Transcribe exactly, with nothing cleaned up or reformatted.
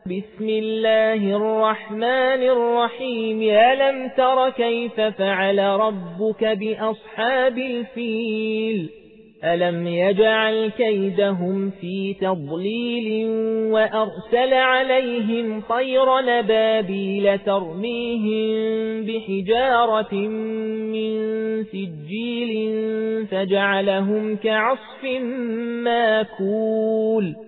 بسم الله الرحمن الرحيم. ألم تر كيف فعل ربك بأصحاب الفيل؟ ألم يجعل كيدهم في تضليل وأرسل عليهم طير نبابيل ترميهم بحجارة من سجيل فجعلهم كعصف ماكول.